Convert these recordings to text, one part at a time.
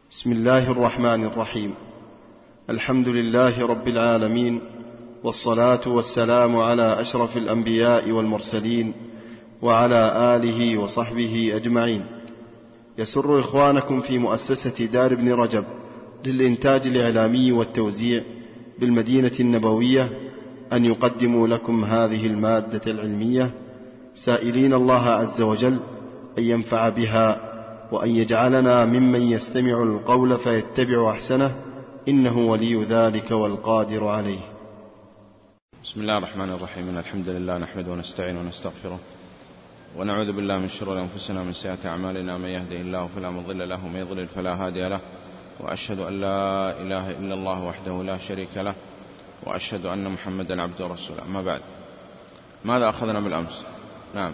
بسم الله الرحمن الرحيم. الحمد لله رب العالمين، والصلاة والسلام على أشرف الأنبياء والمرسلين وعلى آله وصحبه أجمعين. يسر إخوانكم في مؤسسة دار ابن رجب للإنتاج الإعلامي والتوزيع بالمدينة النبوية أن يقدموا لكم هذه المادة العلمية، سائلين الله عز وجل أن ينفع بها وأن يجعلنا ممن يستمع القول فيتبع أحسنه، إنه ولي ذلك والقادر عليه. بسم الله الرحمن الرحيم. الحمد لله نحمده ونستعينه ونستغفره ونعوذ بالله من شرور أنفسنا ومن سيئات أعمالنا، من يهده الله فلا مضل له ومن يضلل فلا هادي له، وأشهد أن لا إله إلا الله وحده لا شريك له، وأشهد أن محمدا عبده ورسوله. أما بعد، ماذا أخذنا بالأمس؟ نعم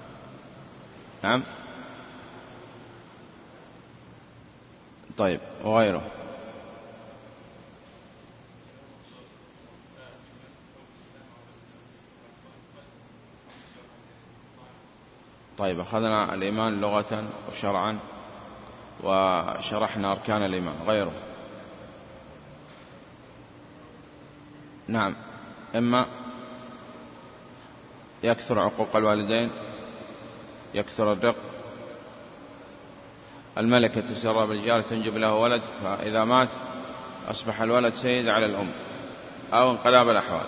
طيب، وغيره. طيب، أخذنا الإيمان لغة وشرعا وشرحنا أركان الإيمان. غيره؟ نعم، إما يكثر عقوق الوالدين، يكثر الرق، الملكة تسرى بالجار تنجب له ولد، فإذا مات أصبح الولد سيد على الأم، أو انقلاب الأحوال.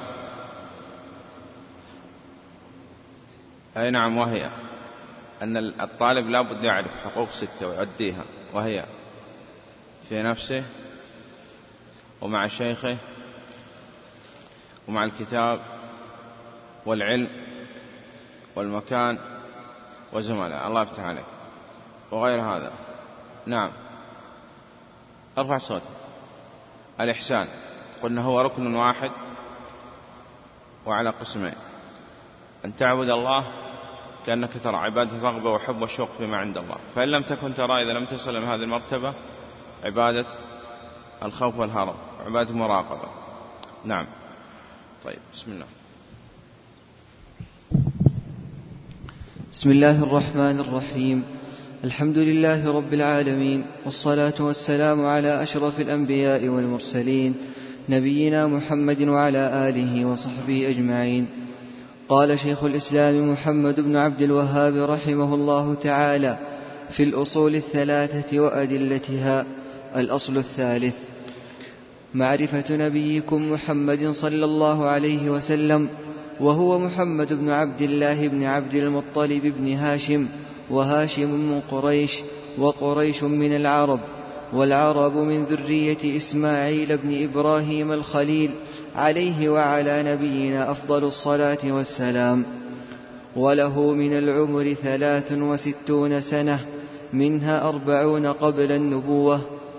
أي نعم، وهي أن الطالب لا بد يعرف حقوق 6 ويؤديها، وهي في نفسه ومع شيخه ومع الكتاب والعلم والمكان وزملاء. الله يفتح عليك. وغير هذا. نعم، ارفع صوتك. الإحسان قلنا هو ركن واحد وعلى قسمين: أن تعبد الله كأنك ترى، عبادة رغبة وحب وشوق فيما عند الله، فإن لم تكن ترى، إذا لم تصل إلى هذه المرتبة، عبادة الخوف والهرب، عبادة المراقبة. نعم. طيب، بسم الله. بسم الله الرحمن الرحيم. الحمد لله رب العالمين، والصلاة والسلام على أشرف الأنبياء والمرسلين، نبينا محمد وعلى آله وصحبه أجمعين. قال شيخ الإسلام محمد بن عبد الوهاب رحمه الله تعالى في الأصول 3 وأدلتها: الأصل 3: معرفة نبيكم محمد صلى الله عليه وسلم، وهو محمد بن عبد الله بن عبد المطلب بن هاشم، وهاشم من قريش، وقريش من العرب، والعرب من ذرية إسماعيل بن إبراهيم الخليل عليه وعلى نبينا أفضل الصلاة والسلام. وله من العمر 63 سنة، منها 40 قبل النبوة،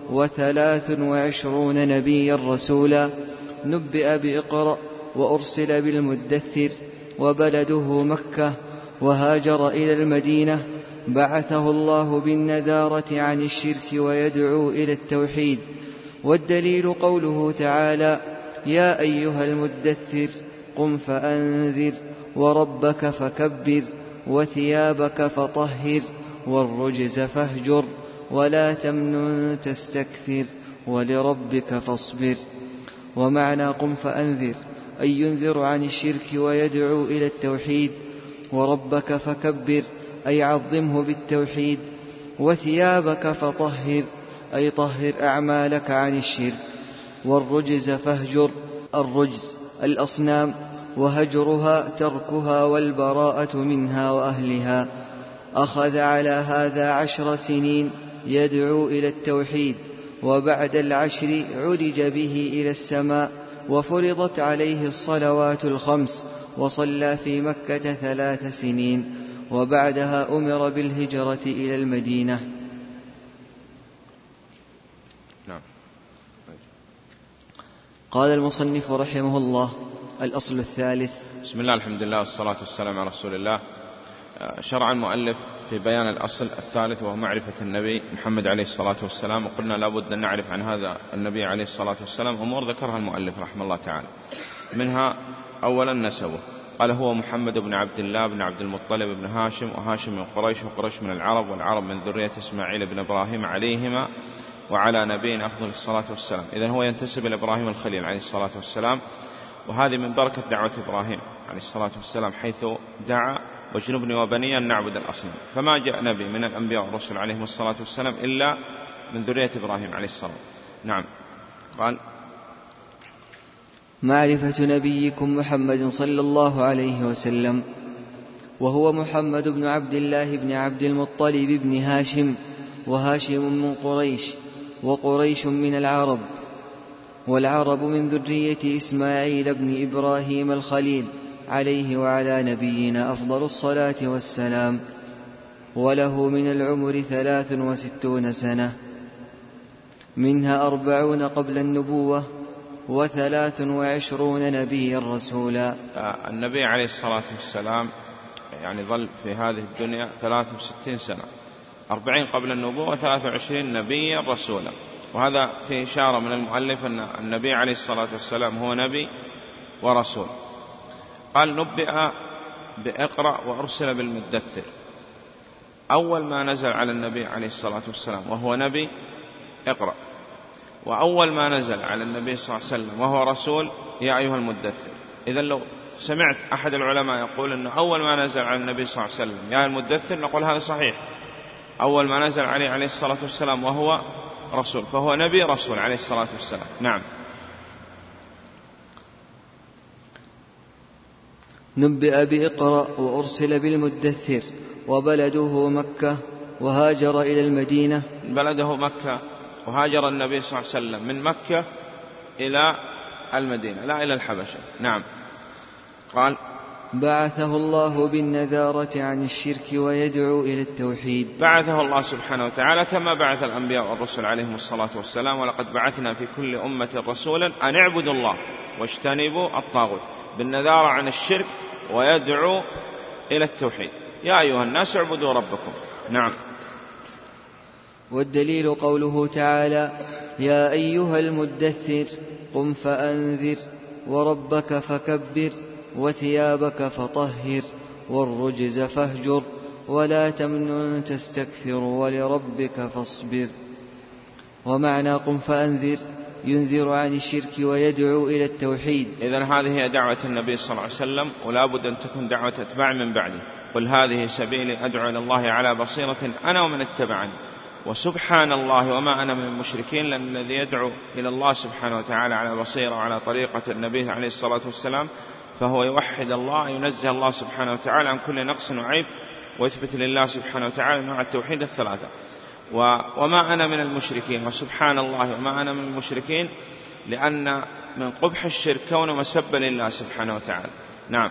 و23 نبيا رسولا، نبئ بإقرأ وأرسل بالمدثر، وبلده مكة، وهاجر إلى المدينة، بعثه الله بالنذارة عن الشرك ويدعو إلى التوحيد. والدليل قوله تعالى: يا أيها المدثر قم فأنذر، وربك فكبر، وثيابك فطهر، والرجز فاهجر، ولا تمنن تستكثر، ولربك فاصبر. ومعنى قم فأنذر أي ينذر عن الشرك ويدعو إلى التوحيد، وربك فكبر أي عظمه بالتوحيد، وثيابك فطهر أي طهر أعمالك عن الشرك، والرجز فاهجر، الرجز الأصنام، وهجرها تركها والبراءة منها وأهلها. أخذ على هذا 10 سنين يدعو إلى التوحيد، وبعد 10 عرج به إلى السماء، وفرضت عليه الصلوات 5، وصلى في مكة 3 سنين، وبعدها أمر بالهجرة إلى المدينة. نعم. قال المصنف رحمه الله: الأصل 3. بسم الله، الحمد لله، والصلاة والسلام على رسول الله. شرع المؤلف في بيان الأصل 3، وهو معرفة النبي محمد عليه الصلاة والسلام. وقلنا لابد أن نعرف عن هذا النبي عليه الصلاة والسلام أمور ذكرها المؤلف رحمه الله تعالى. منها أولا نسبه، قال: هو محمد بن عبد الله بن عبد المطلب بن هاشم، وهاشم من قريش، وقريش من العرب، والعرب من ذرية إسماعيل بن إبراهيم عليهما وعلى نبينا أفضل الصلاة والسلام. إذن هو ينتسب إلى إبراهيم الخليل عليه الصلاة والسلام، وهذه من بركة دعوة إبراهيم عليه الصلاة والسلام، حيث دعا واجنبني وبني أن نعبد الأصنام. فما جاء نبي من الأنبياء والرسل عليهم الصلاة والسلام إلا من ذرية إبراهيم عليه الصلاة. نعم. قال: معرفة نبيكم محمد صلى الله عليه وسلم، وهو محمد بن عبد الله بن عبد المطلب بن هاشم، وهاشم من قريش، وقريش من العرب، والعرب من ذرية إسماعيل بن إبراهيم الخليل عليه وعلى نبينا أفضل الصلاة والسلام. وله من العمر 63 سنة، منها 40 قبل النبوة، 23 نبيا رسولا. النبي عليه الصلاة والسلام يعني ظل في هذه الدنيا 63 سنة، 40 قبل النبوة، 23 نبيا رسولا. وهذا فيه إشارة من المؤلف أن النبي عليه الصلاة والسلام هو نبي ورسول. قال: نبئ بإقرأ وأرسل بالمدثر. أول ما نزل على النبي عليه الصلاة والسلام وهو نبي اقرأ، وأول ما نزل على النبي صلى الله عليه وسلم وهو رسول يا أيها المدثر. إذا لو سمعت أحد العلماء يقول أن أول ما نزل على النبي صلى الله عليه وسلم يا المدثر، نقول هذا صحيح، أول ما نزل عليه الصلاة والسلام وهو رسول، فهو نبي رسول عليه الصلاة والسلام. نعم. نبئ بإقرأ وأرسل بالمدثر، وبلده مكة، وهاجر إلى المدينة. بلده مكة، وهاجر النبي صلى الله عليه وسلم من مكة إلى المدينة لا إلى الحبشة. نعم. قال: بعثه الله بالنذارة عن الشرك ويدعو إلى التوحيد. بعثه الله سبحانه وتعالى كما بعث الأنبياء والرسل عليهم الصلاة والسلام. ولقد بعثنا في كل أمة رسولا أن اعبدوا الله واجتنبوا الطاغوت، بالنذارة عن الشرك ويدعو إلى التوحيد. يا أيها الناس اعبدوا ربكم. نعم. والدليل قوله تعالى: يا أيها المدثر قم فأنذر وربك فكبر وثيابك فطهر والرجز فاهجر ولا تمنن تستكثر ولربك فاصبر. ومعنى قم فأنذر ينذر عن الشرك ويدعو إلى التوحيد. إذن هذه هي دعوة النبي صلى الله عليه وسلم، ولا بد أن تكون دعوة أتباع من بعده. قل هذه سبيلي أدعو إلى الله على بصيرة أنا ومن اتبعني وسبحان الله وما أنا من المشركين. لأن الذي يدعو إلى الله سبحانه وتعالى على بصيرة وعلى طريقة النبي عليه الصلاة والسلام فهو يوحد الله، ينزه الله سبحانه وتعالى عن كل نقص وعيب، ويثبت لله سبحانه وتعالى نوع التوحيد الثلاثة. وما أنا من المشركين وسبحان الله وما أنا من المشركين، لأن من قبح الشرك كونه مسبا لله سبحانه وتعالى. نعم.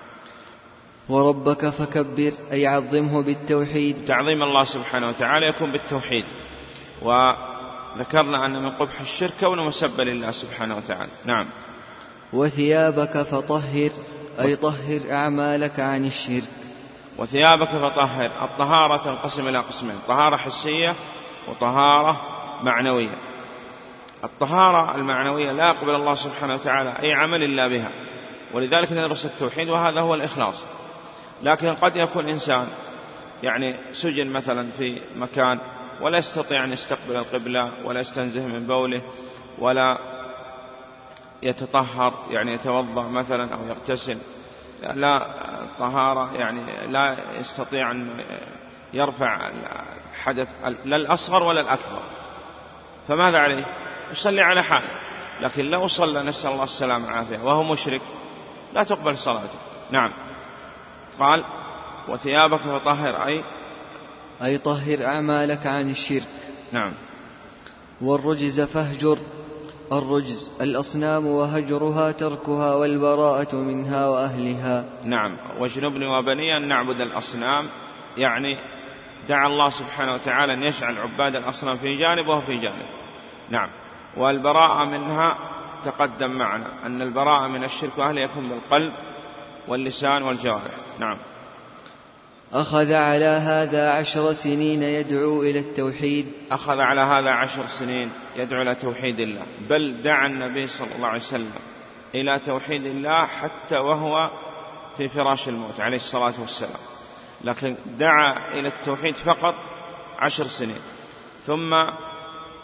وربك فكبر أي عظمه بالتوحيد. تعظيم الله سبحانه وتعالى يكون بالتوحيد، وذكرنا أن من قبح الشرك كونه مسبا لله سبحانه وتعالى. نعم. وثيابك فطهر أي طهر أعمالك عن الشرك. وثيابك فطهر. الطهارة تنقسم إلى قسمين: طهارة حسية وطهارة معنوية. الطهارة المعنوية لا يقبل الله سبحانه وتعالى أي عمل إلا بها، ولذلك ندرس التوحيد، وهذا هو الإخلاص. لكن قد يكون إنسان يعني سجن مثلا في مكان ولا يستطيع أن يستقبل القبلة ولا يستنزه من بوله ولا يتطهر، يعني يتوضأ مثلا أو يغتسل، لا طهارة، يعني لا يستطيع أن يرفع الحدث لا الأصغر ولا الأكبر، فماذا عليه؟ يصلي على حاله. لكن لو صلى نسأل الله السلامة والعافية وهو مشرك لا تقبل صلاته. نعم. قال: وثيابك فطهر أي طهر أعمالك عن الشرك. نعم. والرجز فاهجر. الرجز الأصنام وهجرها تركها والبراءة منها وأهلها. نعم. واجنبني وبني أن نعبد الأصنام، يعني دعا الله سبحانه وتعالى أن يجعل عباد الأصنام في جانب وهو في جانب. نعم. والبراءة منها تقدم معنا أن البراءة من الشرك وأهله يكون بالقلب واللسان والجوارح. نعم. أخذ على هذا 10 سنين يدعو إلى التوحيد. أخذ على هذا 10 سنين يدعو إلى توحيد الله، بل دعا النبي صلى الله عليه وسلم إلى توحيد الله حتى وهو في فراش الموت عليه الصلاة والسلام، لكن دعا إلى التوحيد فقط 10 سنين، ثم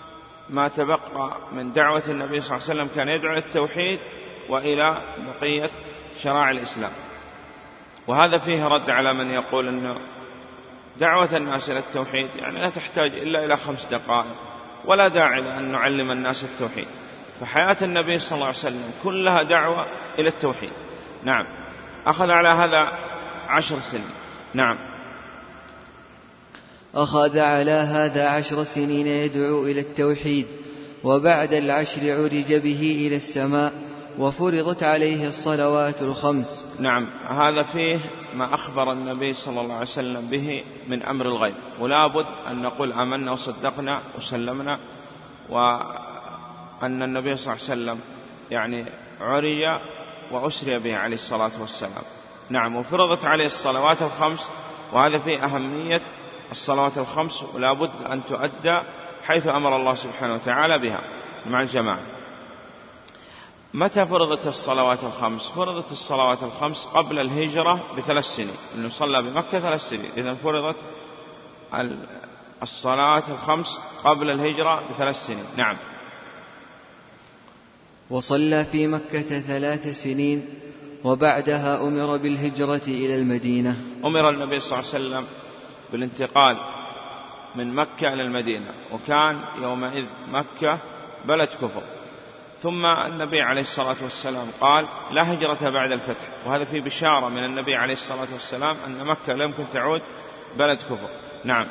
ما تبقى من دعوة النبي صلى الله عليه وسلم كان يدعو للتوحيد وإلى بقية شرائع الإسلام. وهذا فيه رد على من يقول أن دعوة الناس إلى التوحيد يعني لا تحتاج إلا إلى 5 دقائق، ولا داعي لأن نعلم الناس التوحيد. فحياة النبي صلى الله عليه وسلم كلها دعوة إلى التوحيد. نعم. أخذ على هذا 10 سنين. نعم. أخذ على هذا 10 سنين يدعو إلى التوحيد، وبعد 10 عرج به إلى السماء وفرضت عليه الصلوات 5. نعم. هذا فيه ما أخبر النبي صلى الله عليه وسلم به من أمر الغيب، ولا بد أن نقول آمنا وصدقنا وسلمنا، وأن النبي صلى الله عليه وسلم يعني عري وأسري به عليه الصلاة والسلام. نعم. وفرضت عليه الصلوات 5، وهذا فيه أهمية الصلوات 5، ولا بد أن تؤدى حيث أمر الله سبحانه وتعالى بها مع الجماعة. متى فرضت الصلوات 5؟ فرضت الصلوات 5 قبل الهجرة ب3 سنين، إنه صلى بمكة 3 سنين، إذن فرضت الصلاة 5 قبل الهجرة ب3 سنين. نعم. وصلى في مكة 3 سنين، وبعدها أمر بالهجرة إلى المدينة. أمر النبي صلى الله عليه وسلم بالانتقال من مكة إلى المدينة، وكان يومئذ مكة بلد كفر. ثم النبي عليه الصلاة والسلام قال لا هجرة بعد الفتح، وهذا فيه بشارة من النبي عليه الصلاة والسلام أن مكة لا يمكن تعود بلد كفر. نعم.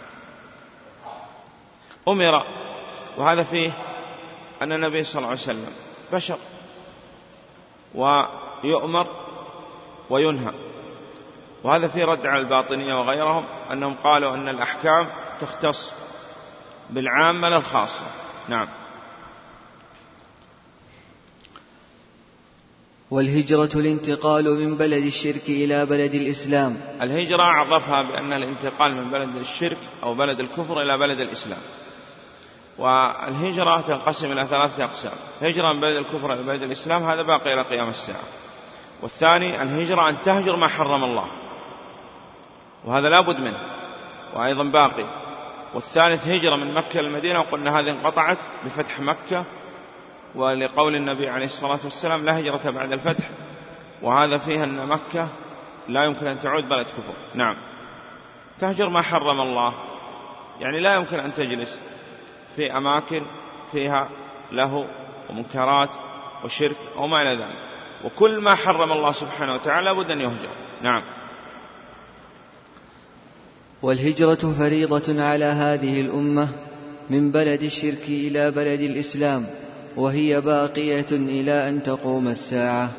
أمر، وهذا فيه أن النبي صلى الله عليه وسلم بشر ويؤمر وينهى، وهذا فيه رد على الباطنية وغيرهم أنهم قالوا أن الأحكام تختص بالعامة للخاصة. نعم. والهجرة الانتقال من بلد الشرك إلى بلد الإسلام. الهجرة أعرفها بأن الانتقال من بلد الشرك أو بلد الكفر إلى بلد الإسلام. والهجرة تنقسم إلى 3 أقسام: هجرة من بلد الكفر إلى بلد الإسلام، هذا باقي إلى قيام الساعة. والثاني الهجرة أن تهجر ما حرم الله، وهذا لا بد منه وأيضا باقي. والثالث هجرة من مكة إلى المدينة، وقلنا هذه انقطعت بفتح مكة، ولقول النبي عليه الصلاة والسلام لا هجرة بعد الفتح، وهذا فيه أن مكة لا يمكن أن تعود بلد كفر. نعم. تهجر ما حرم الله، يعني لا يمكن أن تجلس في أماكن فيها لهو ومنكرات وشرك أو ما إلى ذلك، وكل ما حرم الله سبحانه وتعالى بد أن يهجر. نعم. والهجرة فريضة على هذه الأمة من بلد الشرك إلى بلد الإسلام، وهي باقية إلى أن تقوم الساعة.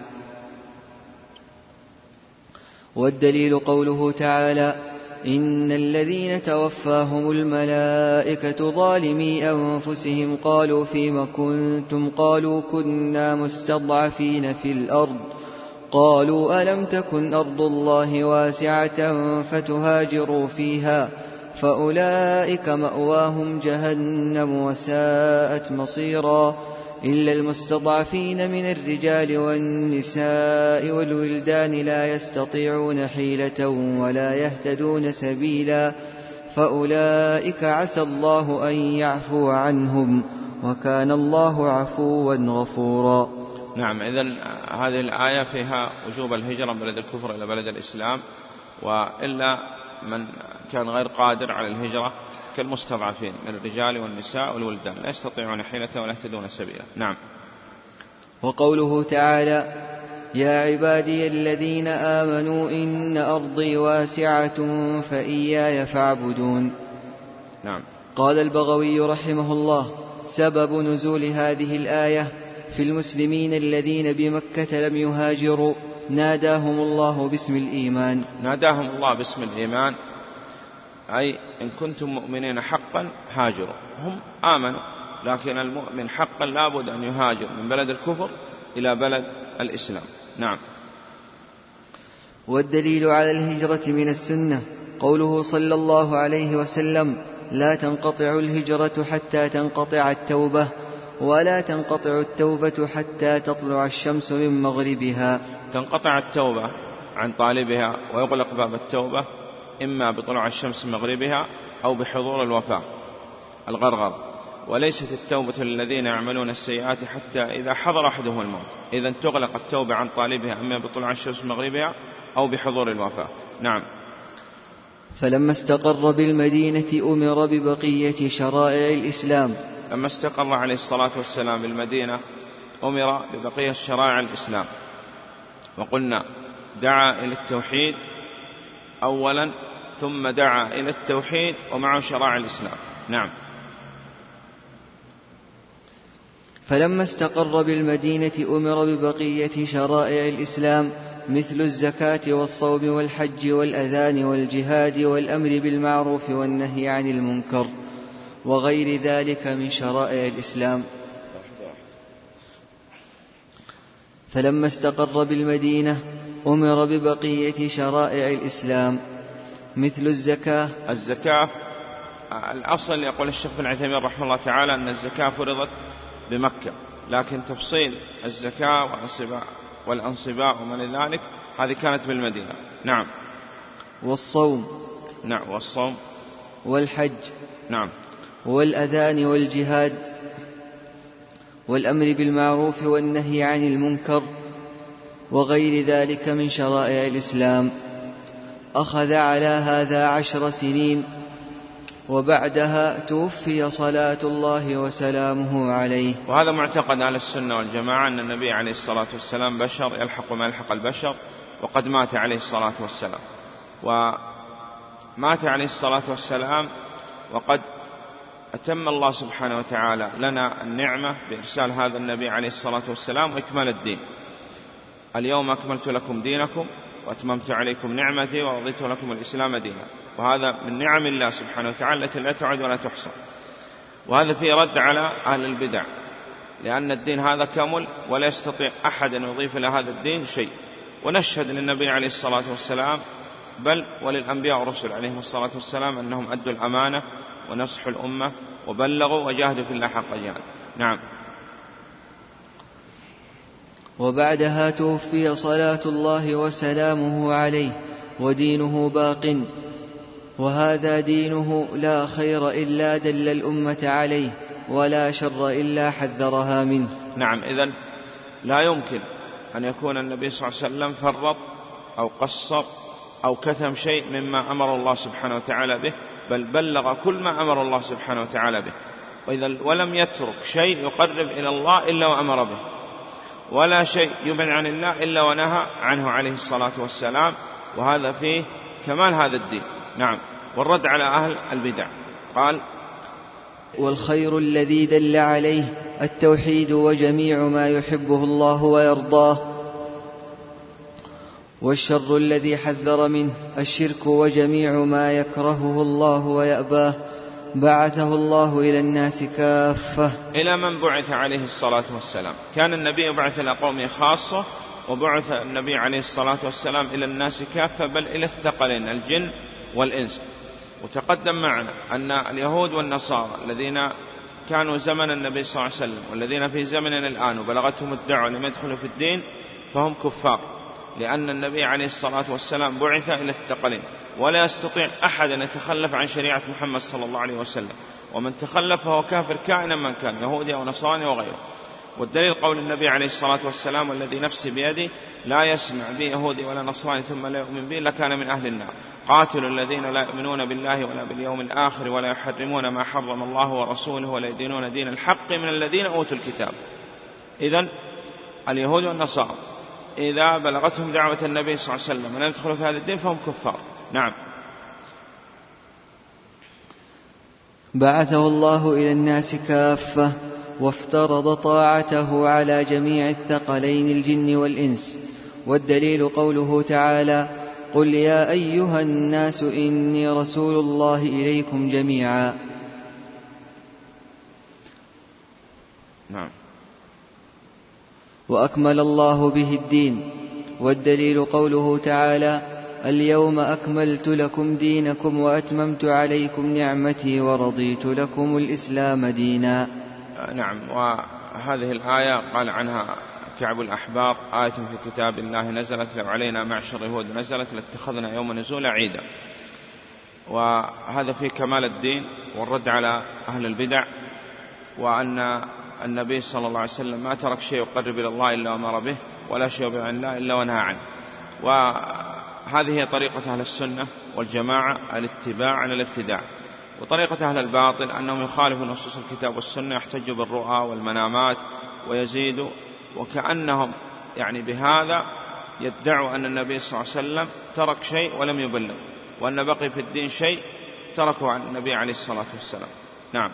والدليل قوله تعالى: إن الذين توفاهم الملائكة ظالمي أنفسهم قالوا فيم كنتم؟ قالوا كنا مستضعفين في الأرض. قالوا ألم تكن أرض الله واسعة فتهاجروا فيها فأولئك مأواهم جهنم وساءت مصيرا إلا المستضعفين من الرجال والنساء والولدان لا يستطيعون حيلة ولا يهتدون سبيلا فأولئك عسى الله أن يعفو عنهم وكان الله عفوا غفورا. نعم. إذن هذه الآية فيها وجوب الهجرة من بلد الكفر إلى بلد الإسلام، وإلا من كان غير قادر على الهجرة كالمستضعفين من الرجال والنساء والولدان لا يستطيعون حيلة ولا يهتدون سبيلا. نعم. وقوله تعالى: يا عبادي الذين آمنوا إن أرضي واسعة فإياي فاعبدون. نعم. قال البغوي رحمه الله: سبب نزول هذه الآية في المسلمين الذين بمكة لم يهاجروا ناداهم الله باسم الإيمان. ناداهم الله باسم الإيمان، أي إن كنتم مؤمنين حقا هاجروا. هم آمنوا، لكن المؤمن حقا لابد أن يهاجر من بلد الكفر إلى بلد الإسلام. نعم. والدليل على الهجرة من السنة قوله صلى الله عليه وسلم: لا تنقطع الهجرة حتى تنقطع التوبة، ولا تنقطع التوبة حتى تطلع الشمس من مغربها. تنقطع التوبة عن طالبها ويغلق باب التوبة إما بطلوع الشمس من مغربها أو بحضور الوفاة الغرغر، وليست التوبة للذين يعملون السيئات حتى إذا حضر أحدهم الموت، إذا تغلق التوبة عن طالبها أما بطلوع الشمس مغربها أو بحضور الوفاة. نعم. فلما استقر بالمدينة أمر ببقية شرائع الإسلام. لما استقر عليه الصلاة والسلام بالمدينة أمر ببقية شرائع الإسلام، وقلنا دعا إلى التوحيد أولا ثم دعا إلى التوحيد ومعه شرائع الإسلام. نعم. فلما استقر بالمدينة أمر ببقية شرائع الإسلام مثل الزكاة والصوم والحج والأذان والجهاد والأمر بالمعروف والنهي عن المنكر وغير ذلك من شرائع الإسلام. فلما استقر بالمدينة أمر ببقية شرائع الإسلام مثل الزكاة. الزكاة الأصل يقول الشيخ بن عثيمين رحمه الله تعالى أن الزكاة فرضت بمكة، لكن تفصيل الزكاة والأنصباء وما ذلك هذه كانت بالمدينة. نعم. والصوم. نعم. والصوم والحج. نعم. والأذان والجهاد والأمر بالمعروف والنهي عن المنكر وغير ذلك من شرائع الإسلام. أخذ على هذا 10 سنين، وبعدها توفي صلاة الله وسلامه عليه. وهذا معتقد أهل السنة والجماعة أن النبي عليه الصلاة والسلام بشر يلحق ما يلحق البشر، وقد مات عليه الصلاة والسلام، ومات عليه الصلاة والسلام وقد أتم الله سبحانه وتعالى لنا النعمة بإرسال هذا النبي عليه الصلاة والسلام وإكمال الدين. اليوم أكملت لكم دينكم وأتممت عليكم نعمتي ورضيت لكم الإسلام دينا، وهذا من نعم الله سبحانه وتعالى التي لا تعد ولا تحصى. وهذا فيه رد على أهل البدع، لأن الدين هذا كامل ولا يستطيع أحد أن يضيف إلى هذا الدين شيء. ونشهد للنبي عليه الصلاة والسلام بل وللأنبياء والرسل عليهم الصلاة والسلام أنهم أدوا الأمانة ونصحوا الأمة وبلغوا وجاهدوا في الله حق جهاده. نعم. وبعدها توفي صلاة الله وسلامه عليه ودينه باق، وهذا دينه لا خير إلا دل الأمة عليه ولا شر إلا حذرها منه. نعم. إذن لا يمكن أن يكون النبي صلى الله عليه وسلم فرط أو قصر أو كتم شيء مما أمر الله سبحانه وتعالى به، بل بلغ كل ما أمر الله سبحانه وتعالى به، ولم يترك شيء يقرب إلى الله إلا وأمر به، ولا شيء يبعد عن الله إلا ونهى عنه عليه الصلاة والسلام. وهذا فيه كمال هذا الدين. نعم. والرد على أهل البدع قال: والخير الذي دل عليه التوحيد وجميع ما يحبه الله ويرضاه، والشر الذي حذر منه الشرك وجميع ما يكرهه الله ويأباه. بعثه الله إلى الناس كافة. إلى من بعث عليه الصلاة والسلام؟ كان النبي يبعث إلى قومه خاصة، وبعث النبي عليه الصلاة والسلام إلى الناس كافة، بل إلى الثقلين الجن والإنس. وتقدم معنا أن اليهود والنصارى الذين كانوا زمن النبي صلى الله عليه وسلم والذين في زمننا الآن وبلغتهم الدعوة لم يدخلوا في الدين فهم كفار، لأن النبي عليه الصلاة والسلام بعث إلى الثقلين، ولا يستطيع أحد أن يتخلف عن شريعة محمد صلى الله عليه وسلم، ومن تخلف فهو كافر كائنا من كان، يهودي أو نصراني وغيره. والدليل قول النبي عليه الصلاة والسلام: والذي نفسي بيدي لا يسمع بي يهودي ولا نصراني ثم لا يؤمن بي لكان من أهل النار. قاتلوا الذين لا يؤمنون بالله ولا باليوم الآخر ولا يحرمون ما حرم الله ورسوله ولا يدينون دين الحق من الذين أوتوا الكتاب. إذن اليهود والنصارى إذا بلغتهم دعوة النبي صلى الله عليه وسلم ولم يدخلوا في هذا الدين فهم كفار. نعم. بعثه الله إلى الناس كافة، وافترض طاعته على جميع الثقلين الجن والإنس. والدليل قوله تعالى: قل يا أيها الناس إني رسول الله إليكم جميعا. نعم. وأكمل الله به الدين. والدليل قوله تعالى: اليوم أكملت لكم دينكم وأتممت عليكم نعمتي ورضيت لكم الإسلام دينا. نعم. وهذه الآية قال عنها كعب الأحبار: آية في كتاب الله نزلت لو علينا معشر يهود نزلت لاتخذنا يوم نزول عيدا. وهذا فيه كمال الدين والرد على أهل البدع وأن النبي صلى الله عليه وسلم ما ترك شيء يقرب إلى الله إلا أمر به، ولا شيء يبعد عن الله إلا ونهى عنه. وهذه هي طريقة أهل السنة والجماعة، الاتباع عن الابتداع. وطريقة أهل الباطل أنهم يخالفوا نصوص الكتاب والسنة، يحتجوا بالرؤى والمنامات ويزيدوا، وكأنهم يعني بهذا يدعوا أن النبي صلى الله عليه وسلم ترك شيء ولم يبلغ، وأن بقي في الدين شيء تركه عن النبي عليه الصلاة والسلام. نعم.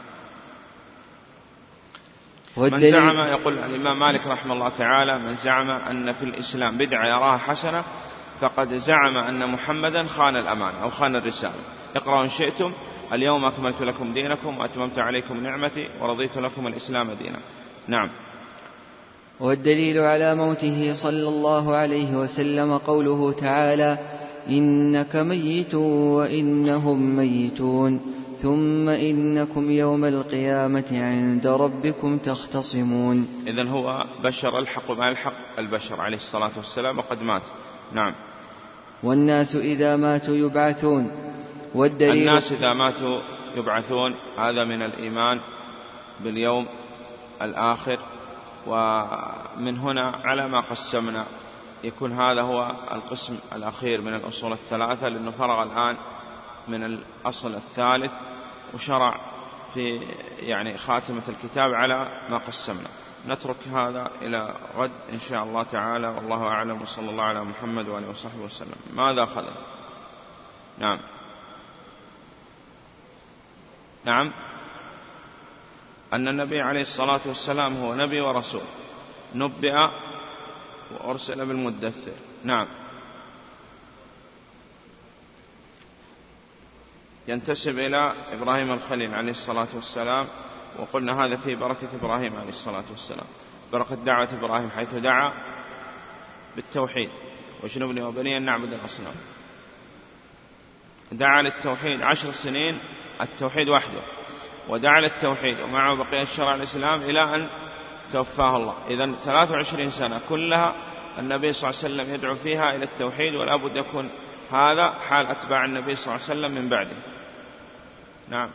من زعم، يقول الإمام مالك رحمه الله تعالى: من زعم أن في الإسلام بدعة يراها حسنة فقد زعم أن محمدا خان الأمانة أو خان الرسالة. اقرأوا إن شئتم: اليوم أكملت لكم دينكم وأتممت عليكم نعمتي ورضيت لكم الإسلام دينا. نعم. والدليل على موته صلى الله عليه وسلم قوله تعالى: إنك ميت وإنهم ميتون ثم إنكم يوم القيامة عند ربكم تختصمون. إذن هو بشر الحق مع الحق البشر عليه الصلاة والسلام وقد مات. نعم. والناس إذا ماتوا يبعثون. والدليل الناس إذا ماتوا يبعثون، هذا من الإيمان باليوم الآخر. ومن هنا على ما قسمنا يكون هذا هو القسم الأخير من الأصول الثلاثة، لأنه فرغ الآن من الأصل الثالث وشرع في يعني خاتمة الكتاب على ما قسمنا. نترك هذا إلى غد إن شاء الله تعالى، والله أعلم، وصلى الله على محمد وآله وصحبه وسلم. ماذا أخذ؟ نعم. نعم. أن النبي عليه الصلاة والسلام هو نبي ورسول، نبئ وأرسل بالمدثر. نعم. ينتسب إلى إبراهيم الخليل عليه الصلاة والسلام، وقلنا هذا في بركة إبراهيم عليه الصلاة والسلام، بركة دعوة إبراهيم حيث دعا بالتوحيد: واجنبني وبني أن نعبد الأصنام. دعا للتوحيد 10 سنين التوحيد وحده، ودعا للتوحيد ومعه بقية الشرع الإسلام إلى أن توفاه الله. إذن 23 سنة كلها النبي صلى الله عليه وسلم يدعو فيها إلى التوحيد، ولا بد يكون هذا حال أتباع النبي صلى الله عليه وسلم من بعده. نعم.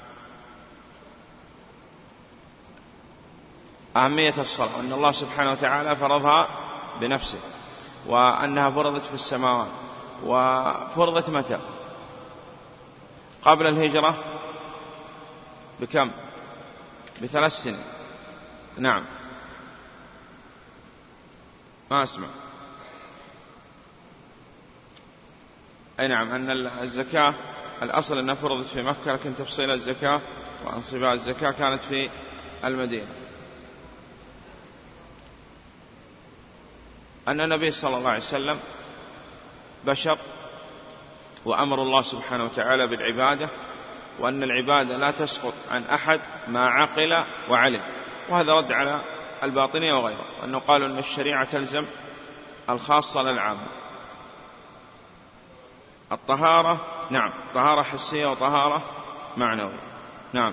أهمية الصلاة، أن الله سبحانه وتعالى فرضها بنفسه، وأنها فرضت في السماوات. وفرضت متى؟ قبل الهجرة بكم؟ ب3 سنين. نعم. ما أسمع. أي نعم. أن الزكاة الأصل أنها فرضت في مكة، لكن تفصيل الزكاة وأنصباء الزكاة كانت في المدينة. أن النبي صلى الله عليه وسلم بشر، وأمر الله سبحانه وتعالى بالعبادة، وأن العبادة لا تسقط عن أحد ما عقل وعلم. وهذا رد على الباطنية وغيره، أنه قالوا أن الشريعة تلزم الخاصة للعامة. الطهارة، نعم، طهارة حسية وطهارة معنوية. نعم.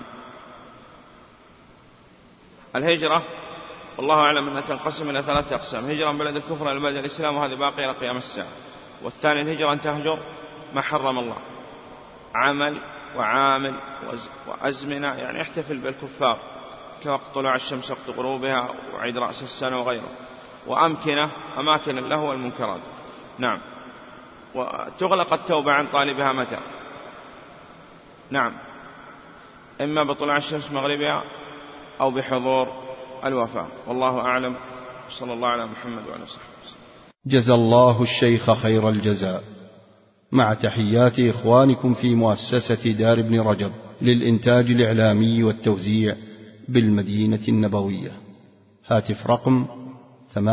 الهجرة والله أعلم أنها تنقسم إلى 3 أقسام: هجرة من بلد الكفر إلى بلد الإسلام، وهذا باقي إلى قيام الساعة. والثاني الهجرة أن تهجر ما حرم الله، عمل وعامل وأزمنة، يعني يحتفل بالكفار كوقت طلوع الشمس وقت غروبها وعيد رأس السنة وغيره. وأمكنة، أماكن اللهو والمنكرات. نعم. وتغلق التوبة عن طالبها متى؟ نعم، إما بطلوع الشمس مغربها أو بحضور الوفاة. والله أعلم، صلى الله على محمد وعلى صحبه وسلم. جزى الله الشيخ خير الجزاء، مع تحيات إخوانكم في مؤسسة دار ابن رجب للإنتاج الإعلامي والتوزيع بالمدينة النبوية. هاتف رقم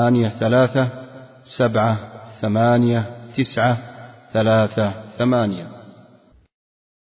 83 7 8 9 3 8.